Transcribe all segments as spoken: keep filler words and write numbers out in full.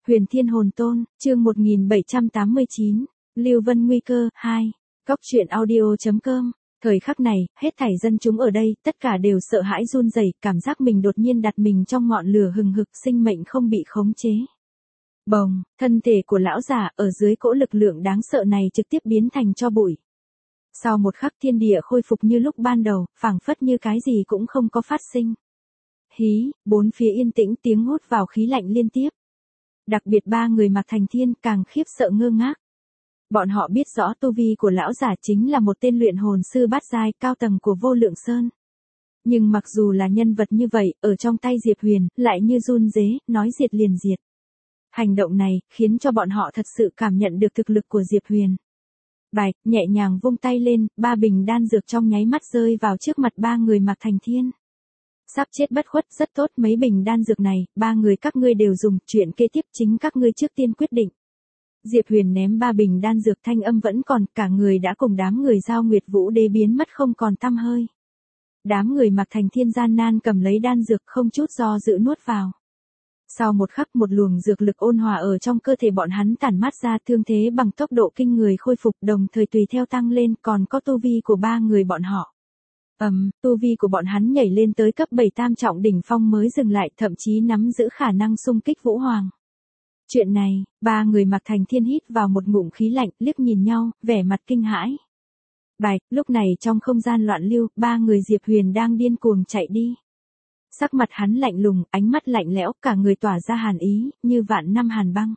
Huyền Thiên Hồn Tôn, chương một nghìn bảy trăm tám mươi chín, Lưu Vân Nguy Cơ, hai, Cóc truyện audio.com. Thời khắc này, hết thảy dân chúng ở đây, tất cả đều sợ hãi run rẩy, cảm giác mình đột nhiên đặt mình trong ngọn lửa hừng hực, sinh mệnh không bị khống chế. Bồng, thân thể của lão giả ở dưới cỗ lực lượng đáng sợ này trực tiếp biến thành tro bụi. Sau một khắc thiên địa khôi phục như lúc ban đầu, phảng phất như cái gì cũng không có phát sinh. Hí, bốn phía yên tĩnh, tiếng hút vào khí lạnh liên tiếp. Đặc biệt ba người Mạc Thành Thiên càng khiếp sợ ngơ ngác. Bọn họ biết rõ tu vi của lão giả chính là một tên luyện hồn sư bát giai cao tầng của Vô Lượng Sơn. Nhưng mặc dù là nhân vật như vậy, ở trong tay Diệp Huyền, lại như run rế, nói diệt liền diệt. Hành động này, khiến cho bọn họ thật sự cảm nhận được thực lực của Diệp Huyền. Bạch, nhẹ nhàng vung tay lên, ba bình đan dược trong nháy mắt rơi vào trước mặt ba người Mạc Thành Thiên. Sắp chết bất khuất, rất tốt, mấy bình đan dược này, ba người các ngươi đều dùng, chuyện kế tiếp chính các ngươi trước tiên quyết định. Diệp Huyền ném ba bình đan dược, thanh âm vẫn còn, cả người đã cùng đám người Giao Nguyệt Vũ Đế biến mất không còn tăm hơi. Đám người Mạc Thành Thiên gian nan cầm lấy đan dược, không chút do dự nuốt vào. Sau một khắc, một luồng dược lực ôn hòa ở trong cơ thể bọn hắn tản mát ra, thương thế bằng tốc độ kinh người khôi phục, đồng thời tùy theo tăng lên, còn có tu vi của ba người bọn họ. Ầm, um, tu vi của bọn hắn nhảy lên tới cấp bảy tam trọng đỉnh phong mới dừng lại, thậm chí nắm giữ khả năng xung kích Vũ Hoàng. Chuyện này, ba người Mạc Thành Thiên hít vào một ngụm khí lạnh, liếc nhìn nhau, vẻ mặt kinh hãi. Bạch, lúc này trong không gian loạn lưu, ba người Diệp Huyền đang điên cuồng chạy đi. Sắc mặt hắn lạnh lùng, ánh mắt lạnh lẽo, cả người tỏa ra hàn ý, như vạn năm hàn băng.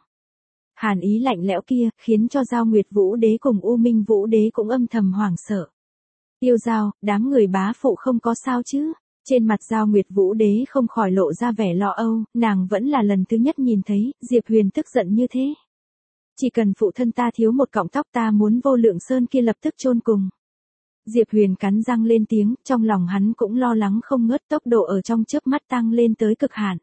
Hàn ý lạnh lẽo kia, khiến cho Giao Nguyệt Vũ Đế cùng U Minh Vũ Đế cũng âm thầm hoảng sợ. Tiêu Giao, đám người bá phụ không có sao chứ? Trên mặt Giao Nguyệt Vũ Đế không khỏi lộ ra vẻ lo âu, nàng vẫn là lần thứ nhất nhìn thấy, Diệp Huyền tức giận như thế. Chỉ cần phụ thân ta thiếu một cọng tóc ta muốn Vô Lượng Sơn kia lập tức chôn cùng. Diệp Huyền cắn răng lên tiếng, trong lòng hắn cũng lo lắng không ngớt, tốc độ ở trong chớp mắt tăng lên tới cực hạn.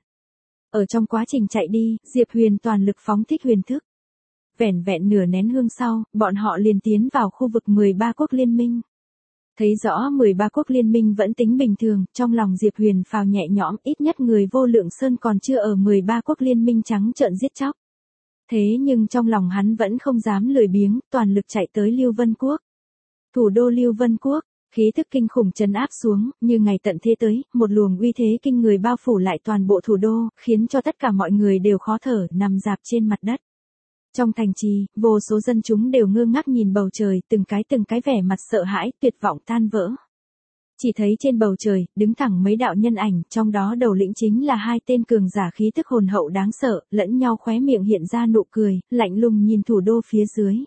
Ở trong quá trình chạy đi, Diệp Huyền toàn lực phóng thích huyền thức. Vẻn vẹn nửa nén hương sau, bọn họ liền tiến vào khu vực mười ba quốc liên minh. Thấy rõ mười ba quốc liên minh vẫn tính bình thường, trong lòng Diệp Huyền phào nhẹ nhõm, ít nhất người Vô Lượng Sơn còn chưa ở mười ba quốc liên minh trắng trợn giết chóc. Thế nhưng trong lòng hắn vẫn không dám lười biếng, toàn lực chạy tới Lưu Vân Quốc. Thủ đô Lưu Vân Quốc, khí thức kinh khủng trấn áp xuống, như ngày tận thế tới, một luồng uy thế kinh người bao phủ lại toàn bộ thủ đô, khiến cho tất cả mọi người đều khó thở, nằm rạp trên mặt đất. Trong thành trì, vô số dân chúng đều ngơ ngác nhìn bầu trời, từng cái từng cái vẻ mặt sợ hãi, tuyệt vọng tan vỡ. Chỉ thấy trên bầu trời, đứng thẳng mấy đạo nhân ảnh, trong đó đầu lĩnh chính là hai tên cường giả khí tức hồn hậu đáng sợ, lẫn nhau khóe miệng hiện ra nụ cười, lạnh lùng nhìn thủ đô phía dưới.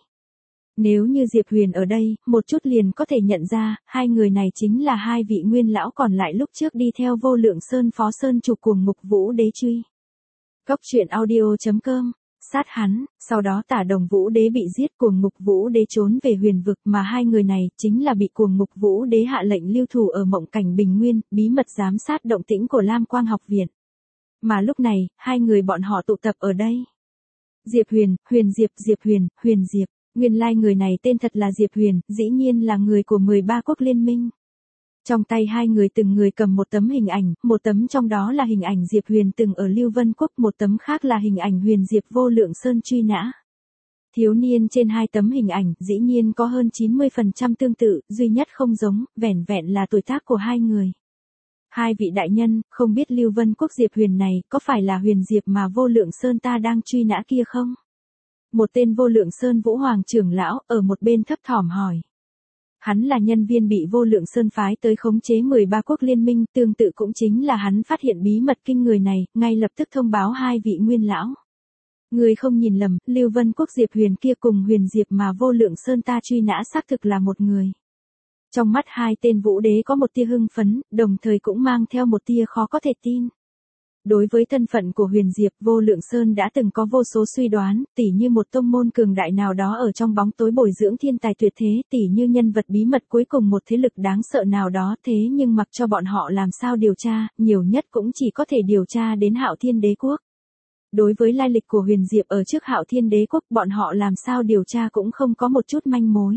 Nếu như Diệp Huyền ở đây, một chút liền có thể nhận ra, hai người này chính là hai vị nguyên lão còn lại lúc trước đi theo Vô Lượng Sơn Phó Sơn chủ Cuồng Mục Vũ Đế truy. Cóc truyện audio.com. Sát hắn, sau đó Tả Đồng Vũ Đế bị giết, Cuồng Mục Vũ Đế trốn về huyền vực, mà hai người này chính là bị Cuồng Mục Vũ Đế hạ lệnh lưu thủ ở Mộng Cảnh Bình Nguyên, bí mật giám sát động tĩnh của Lam Quang học viện. Mà lúc này, hai người bọn họ tụ tập ở đây. Diệp Huyền, Huyền Diệp, Diệp Huyền, Huyền Diệp. Nguyên lai người này tên thật là Diệp Huyền, dĩ nhiên là người của mười ba quốc liên minh. Trong tay hai người từng người cầm một tấm hình ảnh, một tấm trong đó là hình ảnh Diệp Huyền từng ở Lưu Vân Quốc, một tấm khác là hình ảnh Huyền Diệp Vô Lượng Sơn truy nã. Thiếu niên trên hai tấm hình ảnh, dĩ nhiên có hơn chín mươi phần trăm tương tự, duy nhất không giống, vẻn vẹn là tuổi tác của hai người. Hai vị đại nhân, không biết Lưu Vân Quốc Diệp Huyền này, có phải là Huyền Diệp mà Vô Lượng Sơn ta đang truy nã kia không? Một tên Vô Lượng Sơn Vũ Hoàng trưởng lão, ở một bên thấp thỏm hỏi. Hắn là nhân viên bị Vô Lượng Sơn phái tới khống chế mười ba quốc liên minh, tương tự cũng chính là hắn phát hiện bí mật kinh người này, ngay lập tức thông báo hai vị nguyên lão. Người không nhìn lầm, Lưu Vân Quốc Diệp Huyền kia cùng Huyền Diệp mà Vô Lượng Sơn ta truy nã xác thực là một người. Trong mắt hai tên Vũ Đế có một tia hưng phấn, đồng thời cũng mang theo một tia khó có thể tin. Đối với thân phận của Huyền Diệp, Vô Lượng Sơn đã từng có vô số suy đoán, tỉ như một tông môn cường đại nào đó ở trong bóng tối bồi dưỡng thiên tài tuyệt thế, tỉ như nhân vật bí mật cuối cùng một thế lực đáng sợ nào đó, thế nhưng mặc cho bọn họ làm sao điều tra, nhiều nhất cũng chỉ có thể điều tra đến Hạo Thiên Đế Quốc. Đối với lai lịch của Huyền Diệp ở trước Hạo Thiên Đế Quốc, bọn họ làm sao điều tra cũng không có một chút manh mối.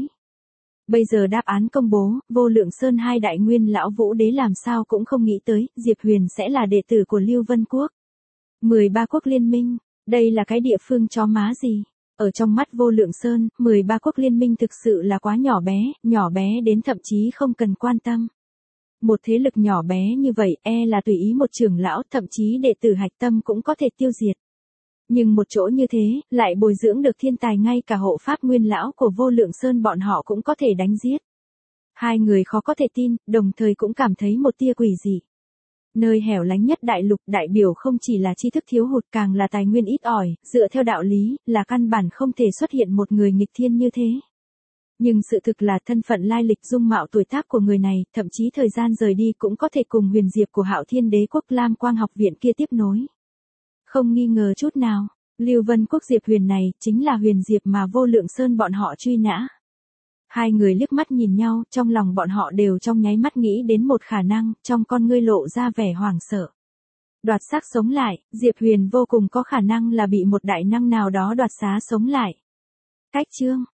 Bây giờ đáp án công bố, Vô Lượng Sơn hai đại nguyên lão Vũ Đế làm sao cũng không nghĩ tới, Diệp Huyền sẽ là đệ tử của Lưu Vân Quốc. mười ba quốc liên minh, Đây là cái địa phương chó má gì? Ở trong mắt Vô Lượng Sơn, mười ba quốc liên minh thực sự là quá nhỏ bé, nhỏ bé đến thậm chí không cần quan tâm. Một thế lực nhỏ bé như vậy e là tùy ý một trưởng lão, thậm chí đệ tử hạch tâm cũng có thể tiêu diệt. Nhưng một chỗ như thế, lại bồi dưỡng được thiên tài, ngay cả hộ pháp nguyên lão của Vô Lượng Sơn bọn họ cũng có thể đánh giết. Hai người khó có thể tin, đồng thời cũng cảm thấy một tia quỷ dị. Nơi hẻo lánh nhất đại lục, đại biểu không chỉ là tri thức thiếu hụt, càng là tài nguyên ít ỏi, dựa theo đạo lý, là căn bản không thể xuất hiện một người nghịch thiên như thế. Nhưng sự thực là thân phận, lai lịch, dung mạo, tuổi tác của người này, thậm chí thời gian rời đi cũng có thể cùng huyền diệp của Hạo Thiên Đế quốc Lam Quang học viện kia tiếp nối. Không nghi ngờ chút nào, Lưu Vân Quốc Diệp Huyền này, chính là huyền diệp mà Vô Lượng Sơn bọn họ truy nã. Hai người liếc mắt nhìn nhau, trong lòng bọn họ đều trong nháy mắt nghĩ đến một khả năng, trong con ngươi lộ ra vẻ hoảng sợ. Đoạt xác sống lại, Diệp Huyền vô cùng có khả năng là bị một đại năng nào đó đoạt xá sống lại. Cách chương